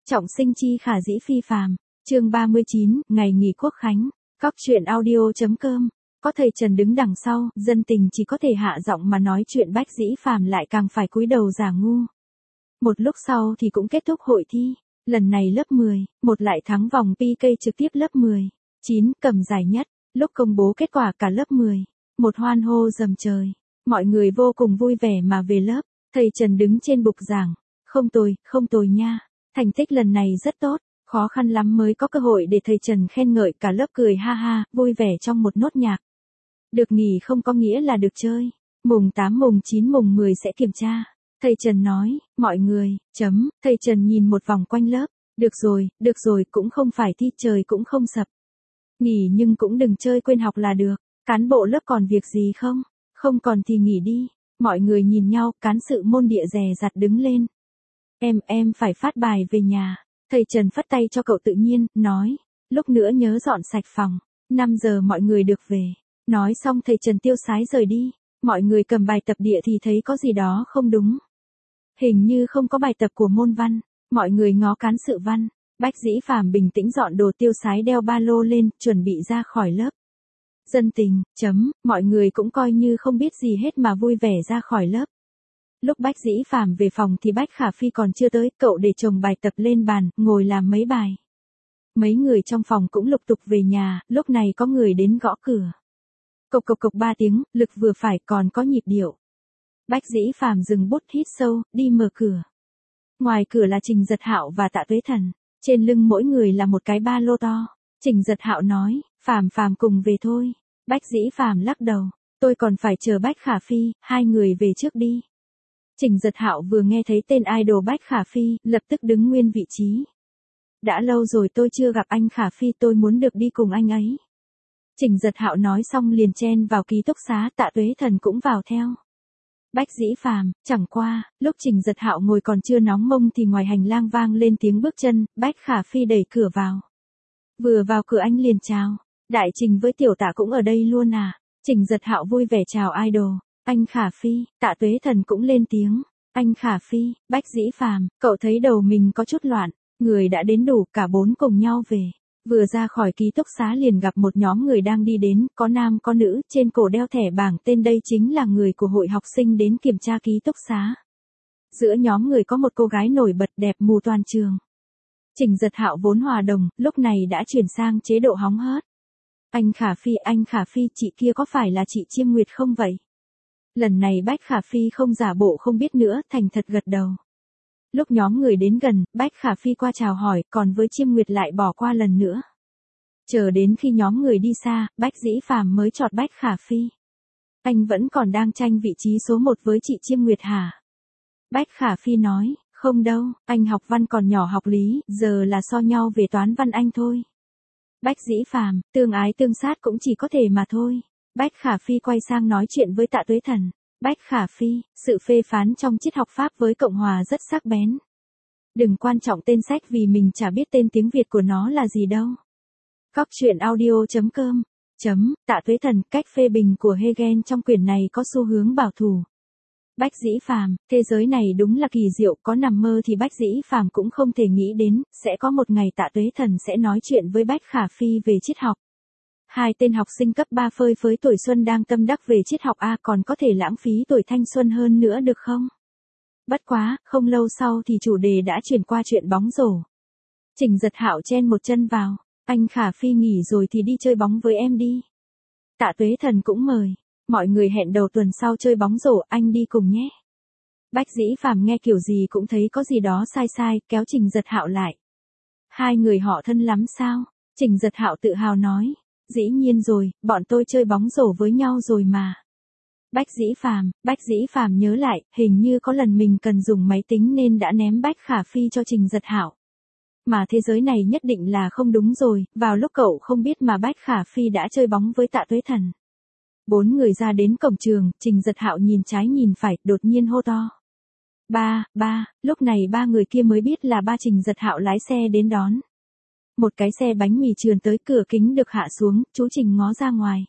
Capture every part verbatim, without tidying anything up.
Trọng sinh chi khả dĩ phi phàm, chương ba mươi chín, ngày nghỉ Quốc khánh. Cóc truyện audio.com. Có thầy Trần đứng đằng sau, dân tình chỉ có thể hạ giọng mà nói chuyện, bách dĩ phàm lại càng phải cúi đầu giả ngu. Một lúc sau thì cũng kết thúc hội thi. Lần này lớp mười, một lại thắng vòng pê ca trực tiếp lớp mười. chín, cầm giải nhất. Lúc công bố kết quả cả lớp mười, một hoan hô dầm trời. Mọi người vô cùng vui vẻ mà về lớp. Thầy Trần đứng trên bục giảng. Không tồi, không tồi nha. Thành tích lần này rất tốt, khó khăn lắm mới có cơ hội để thầy Trần khen ngợi, cả lớp cười ha ha, vui vẻ trong một nốt nhạc. Được nghỉ không có nghĩa là được chơi. Mùng tám, mùng chín, mùng mười sẽ kiểm tra. Thầy Trần nói, mọi người, chấm, thầy Trần nhìn một vòng quanh lớp. Được rồi, được rồi, cũng không phải thi trời cũng không sập. Nghỉ nhưng cũng đừng chơi quên học là được. Cán bộ lớp còn việc gì không? Không còn thì nghỉ đi. Mọi người nhìn nhau, cán sự môn địa dè dặt đứng lên. Em, em phải phát bài về nhà. Thầy Trần phất tay cho cậu tự nhiên, nói. Lúc nữa nhớ dọn sạch phòng. năm giờ mọi người được về. Nói xong thầy Trần tiêu sái rời đi. Mọi người cầm bài tập địa thì thấy có gì đó không đúng. Hình như không có bài tập của môn văn. Mọi người ngó cán sự văn. Bách dĩ phàm bình tĩnh dọn đồ tiêu sái, đeo ba lô lên, chuẩn bị ra khỏi lớp. Dân tình, chấm, mọi người cũng coi như không biết gì hết mà vui vẻ ra khỏi lớp. Lúc Bách dĩ phàm về phòng thì Bách Khả Phi còn chưa tới, cậu để chồng bài tập lên bàn, ngồi làm mấy bài. Mấy người trong phòng cũng lục tục về nhà, lúc này có người đến gõ cửa. Cộc cộc cộc ba tiếng, lực vừa phải, còn có nhịp điệu. Bách dĩ phàm dừng bút hít sâu, đi mở cửa. Ngoài cửa là Trình Giật Hạo và Tạ Tuế Thần, trên lưng mỗi người là một cái ba lô to. Trình Giật Hạo nói, Phàm Phàm cùng về thôi. Bách dĩ phàm lắc đầu, tôi còn phải chờ Bách Khả Phi, hai người về trước đi. Trình Giật Hạo vừa nghe thấy tên idol Bách Khả Phi, lập tức đứng nguyên vị trí. Đã lâu rồi tôi chưa gặp anh Khả Phi, tôi muốn được đi cùng anh ấy. Trình Giật Hạo nói xong liền chen vào ký túc xá, Tạ Tuế Thần cũng vào theo. Bách dĩ phàm, chẳng qua, lúc Trình Giật Hạo ngồi còn chưa nóng mông thì ngoài hành lang vang lên tiếng bước chân, Bách Khả Phi đẩy cửa vào. Vừa vào cửa anh liền chào, Đại Trình với Tiểu Tạ cũng ở đây luôn à? Trình Giật Hạo vui vẻ chào idol. Anh Khả Phi, Tạ Tuế Thần cũng lên tiếng. Anh Khả Phi, Bách dĩ phàm, cậu thấy đầu mình có chút loạn. Người đã đến đủ, cả bốn cùng nhau về. Vừa ra khỏi ký túc xá liền gặp một nhóm người đang đi đến, có nam có nữ, trên cổ đeo thẻ bảng tên, đây chính là người của hội học sinh đến kiểm tra ký túc xá. Giữa nhóm người có một cô gái nổi bật đẹp mù toàn trường. Trình Giật Hạo vốn hòa đồng, lúc này đã chuyển sang chế độ hóng hớt. Anh Khả Phi, anh Khả Phi, chị kia có phải là chị Chiêm Nguyệt không vậy? Lần này Bách Khả Phi không giả bộ không biết nữa, thành thật gật đầu. Lúc nhóm người đến gần, Bách Khả Phi qua chào hỏi, còn với Chiêm Nguyệt lại bỏ qua lần nữa. Chờ đến khi nhóm người đi xa, Bách dĩ phàm mới chọt Bách Khả Phi. Anh vẫn còn đang tranh vị trí số một với chị Chiêm Nguyệt hả? Bách Khả Phi nói, không đâu, anh học văn còn nhỏ học lý, giờ là so nhau về toán văn anh thôi. Bách dĩ phàm, tương ái tương sát cũng chỉ có thể mà thôi. Bách Khả Phi quay sang nói chuyện với Tạ Tuế Thần. Bách Khả Phi, sự phê phán trong triết học Pháp với Cộng hòa rất sắc bén. Đừng quan trọng tên sách vì mình chả biết tên tiếng Việt của nó là gì đâu. Cóc truyện audio.com. Chấm, Tạ Tuế Thần, cách phê bình của Hegel trong quyển này có xu hướng bảo thủ. Bách dĩ phàm, thế giới này đúng là kỳ diệu, có nằm mơ thì Bách dĩ phàm cũng không thể nghĩ đến, sẽ có một ngày Tạ Tuế Thần sẽ nói chuyện với Bách Khả Phi về triết học. Hai tên học sinh cấp ba phơi phới tuổi xuân đang tâm đắc về triết học A, còn có thể lãng phí tuổi thanh xuân hơn nữa được không? Bất quá, không lâu sau thì chủ đề đã chuyển qua chuyện bóng rổ. Trình Giật Hạo chen một chân vào, anh Khả Phi nghỉ rồi thì đi chơi bóng với em đi. Tạ Tuế Thần cũng mời, mọi người hẹn đầu tuần sau chơi bóng rổ, anh đi cùng nhé. Bách dĩ phàm nghe kiểu gì cũng thấy có gì đó sai sai, kéo Trình Giật Hạo lại. Hai người họ thân lắm sao? Trình Giật Hạo tự hào nói. Dĩ nhiên rồi, bọn tôi chơi bóng rổ với nhau rồi mà. Bách dĩ phàm, Bách dĩ phàm nhớ lại, hình như có lần mình cần dùng máy tính nên đã ném Bách Khả Phi cho Trình Giật Hạo. Mà thế giới này nhất định là không đúng rồi, vào lúc cậu không biết mà Bách Khả Phi đã chơi bóng với Tạ Tuế Thần. Bốn người ra đến cổng trường, Trình Giật Hạo nhìn trái nhìn phải, đột nhiên hô to. Ba, ba, lúc này ba người kia mới biết là ba Trình Giật Hạo lái xe đến đón. Một cái xe bánh mì trườn tới, cửa kính được hạ xuống, chú Trình ngó ra ngoài.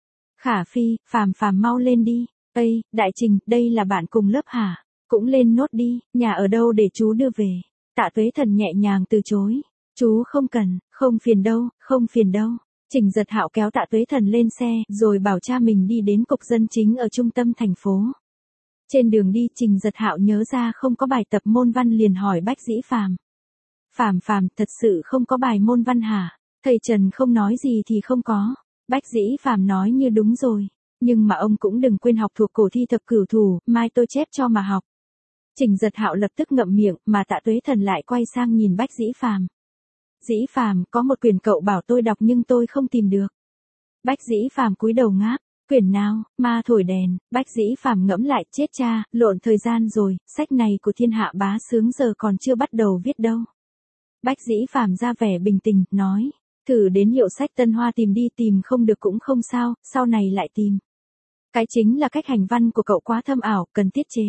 Khả Phi, Phàm Phàm mau lên đi. Ây, Đại Trình, đây là bạn cùng lớp hả? Cũng lên nốt đi, nhà ở đâu để chú đưa về. Tạ Tuế Thần nhẹ nhàng từ chối. Chú không cần, không phiền đâu, không phiền đâu. Trình Giật Hạo kéo Tạ Tuế Thần lên xe, rồi bảo cha mình đi đến cục dân chính ở trung tâm thành phố. Trên đường đi, Trình Giật Hạo nhớ ra không có bài tập môn văn liền hỏi Bách Dĩ Phàm. Phàm Phàm, thật sự không có bài môn văn hả? Thầy Trần không nói gì thì không có. Bách Dĩ Phàm nói như đúng rồi. Nhưng mà ông cũng đừng quên học thuộc cổ thi thập cửu thủ, mai tôi chép cho mà học. Trình Giật Hạo lập tức ngậm miệng, mà Tạ Tuế Thần lại quay sang nhìn Bách Dĩ Phàm. Dĩ Phàm, có một quyển cậu bảo tôi đọc nhưng tôi không tìm được. Bách Dĩ Phàm cúi đầu ngáp. Quyển nào? Ma thổi đèn. Bách Dĩ Phàm ngẫm lại, chết cha, lộn thời gian rồi, sách này của thiên hạ bá sướng giờ còn chưa bắt đầu viết đâu. Bách Dĩ Phàm ra vẻ bình tĩnh, nói, thử đến hiệu sách Tân Hoa tìm đi, tìm không được cũng không sao, sau này lại tìm. Cái chính là cách hành văn của cậu quá thâm ảo, cần tiết chế.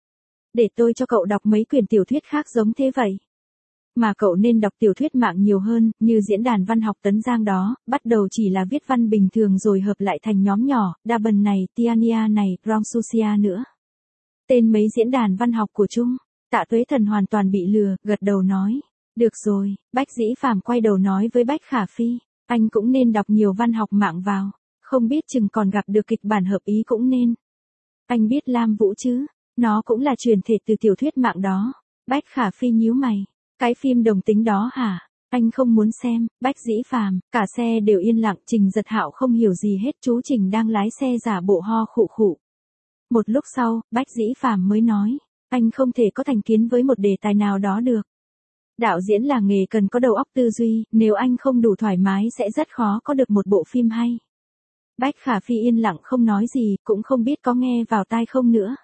Để tôi cho cậu đọc mấy quyển tiểu thuyết khác giống thế vậy. Mà cậu nên đọc tiểu thuyết mạng nhiều hơn, như diễn đàn văn học Tấn Giang đó, bắt đầu chỉ là viết văn bình thường rồi hợp lại thành nhóm nhỏ, Daban này, Tiania này, Rongsusia nữa. Tên mấy diễn đàn văn học của Trung. Tạ Tuế Thần hoàn toàn bị lừa, gật đầu nói. Được rồi. Bách Dĩ Phàm quay đầu nói với Bách Khả Phi, anh cũng nên đọc nhiều văn học mạng vào, không biết chừng còn gặp được kịch bản hợp ý cũng nên. Anh biết Lam Vũ chứ, nó cũng là truyền thể từ tiểu thuyết mạng đó. Bách Khả Phi nhíu mày, cái phim đồng tính đó hả? Anh không muốn xem. Bách Dĩ Phàm, cả xe đều yên lặng, Trình Giật Hạo không hiểu gì hết, chú Trình đang lái xe giả bộ ho khụ khụ. Một lúc sau, Bách Dĩ Phàm mới nói, anh không thể có thành kiến với một đề tài nào đó được. Đạo diễn là nghề cần có đầu óc tư duy, nếu anh không đủ thoải mái sẽ rất khó có được một bộ phim hay. Bách Khả Phi yên lặng không nói gì, cũng không biết có nghe vào tai không nữa.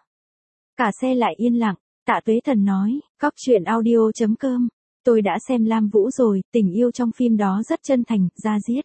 Cả xe lại yên lặng. Tạ Tuế Thần nói, cóc truyện audio chấm com, tôi đã xem Lam Vũ rồi, tình yêu trong phim đó rất chân thành, da diết.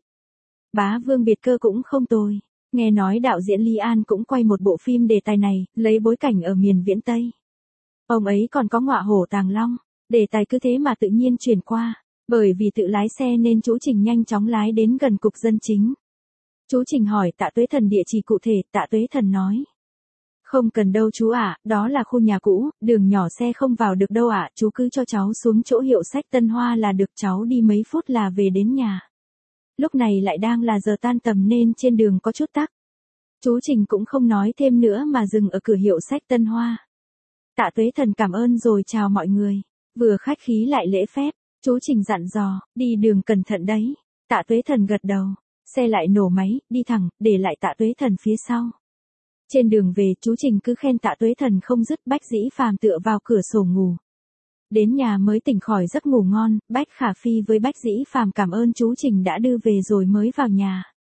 Bá Vương Biệt Cơ cũng không tồi. Nghe nói đạo diễn Lý An cũng quay một bộ phim đề tài này, lấy bối cảnh ở miền Viễn Tây. Ông ấy còn có Ngọa Hổ Tàng Long. Đề tài cứ thế mà tự nhiên truyền qua. Bởi vì tự lái xe nên chú Trình nhanh chóng lái đến gần cục dân chính. Chú Trình hỏi Tạ Tuế Thần địa chỉ cụ thể, Tạ Tuế Thần nói. Không cần đâu chú ạ, đó là khu nhà cũ, đường nhỏ xe không vào được đâu ạ, chú cứ cho cháu xuống chỗ hiệu sách Tân Hoa là được, cháu đi mấy phút là về đến nhà. Lúc này lại đang là giờ tan tầm nên trên đường có chút tắc. Chú Trình cũng không nói thêm nữa mà dừng ở cửa hiệu sách Tân Hoa. Tạ Tuế Thần cảm ơn rồi chào mọi người. Vừa khách khí lại lễ phép, chú Trình dặn dò, đi đường cẩn thận đấy. Tạ Tuế Thần gật đầu, xe lại nổ máy, đi thẳng, để lại Tạ Tuế Thần phía sau. Trên đường về, chú Trình cứ khen Tạ Tuế Thần không dứt. Bách Dĩ Phàm tựa vào cửa sổ ngủ. Đến nhà mới tỉnh khỏi giấc ngủ ngon, Bách Khả Phi với Bách Dĩ Phàm cảm ơn chú Trình đã đưa về rồi mới vào nhà.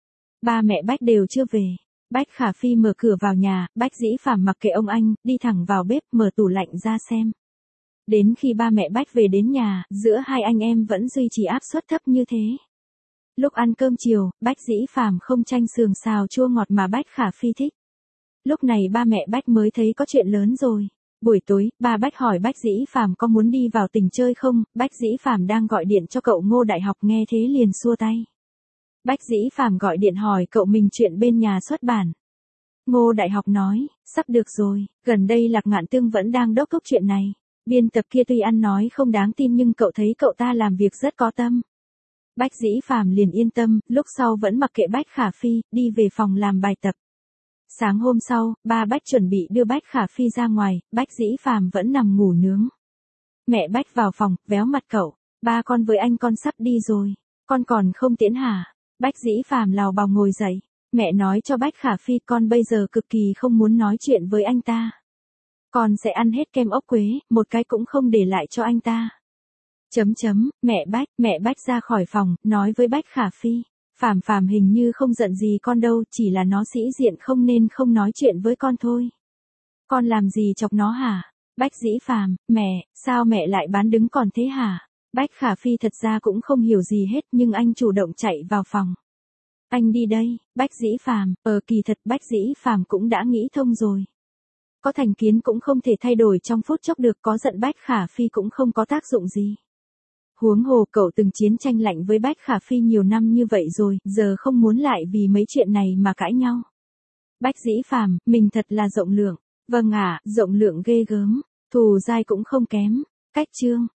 Ba mẹ Bách đều chưa về. Bách Khả Phi mở cửa vào nhà, Bách Dĩ Phàm mặc kệ ông anh, đi thẳng vào bếp, mở tủ lạnh ra xem. Đến khi ba mẹ Bách về đến nhà, giữa hai anh em vẫn duy trì áp suất thấp như thế. Lúc ăn cơm chiều, Bách Dĩ Phàm không chanh sườn xào chua ngọt mà Bách Khả Phi thích. Lúc này ba mẹ Bách mới thấy có chuyện lớn rồi. Buổi tối, ba Bách hỏi Bách Dĩ Phàm có muốn đi vào tỉnh chơi không, Bách Dĩ Phàm đang gọi điện cho cậu Ngô Đại Học, nghe thế liền xua tay. Bách Dĩ Phàm gọi điện hỏi cậu mình chuyện bên nhà xuất bản. Ngô Đại Học nói, sắp được rồi, gần đây Lạc Ngạn Tương vẫn đang đốc thúc chuyện này. Biên tập kia tuy ăn nói không đáng tin nhưng cậu thấy cậu ta làm việc rất có tâm. Bách Dĩ Phàm liền yên tâm, lúc sau vẫn mặc kệ Bách Khả Phi, đi về phòng làm bài tập. Sáng hôm sau, ba Bách chuẩn bị đưa Bách Khả Phi ra ngoài, Bách Dĩ Phàm vẫn nằm ngủ nướng. Mẹ Bách vào phòng, véo mặt cậu, ba con với anh con sắp đi rồi, con còn không tiễn hả? Bách Dĩ Phàm lào bào ngồi dậy, mẹ nói cho Bách Khả Phi con bây giờ cực kỳ không muốn nói chuyện với anh ta. Con sẽ ăn hết kem ốc quế, một cái cũng không để lại cho anh ta. Chấm chấm, mẹ Bách, mẹ Bách ra khỏi phòng, nói với Bách Khả Phi. Phàm Phàm hình như không giận gì con đâu, chỉ là nó sĩ diện không nên không nói chuyện với con thôi. Con làm gì chọc nó hả? Bách Dĩ Phàm, mẹ, sao mẹ lại bán đứng con thế hả? Bách Khả Phi thật ra cũng không hiểu gì hết nhưng anh chủ động chạy vào phòng. Anh đi đây. Bách Dĩ Phàm, ờ kỳ thật Bách Dĩ Phàm cũng đã nghĩ thông rồi. Có thành kiến cũng không thể thay đổi trong phút chốc được, có giận Bách Khả Phi cũng không có tác dụng gì. Huống hồ cậu từng chiến tranh lạnh với Bách Khả Phi nhiều năm như vậy rồi, giờ không muốn lại vì mấy chuyện này mà cãi nhau. Bách Dĩ Phàm, mình thật là rộng lượng. Vâng ạ, rộng lượng ghê gớm, thù dai cũng không kém. Cách chương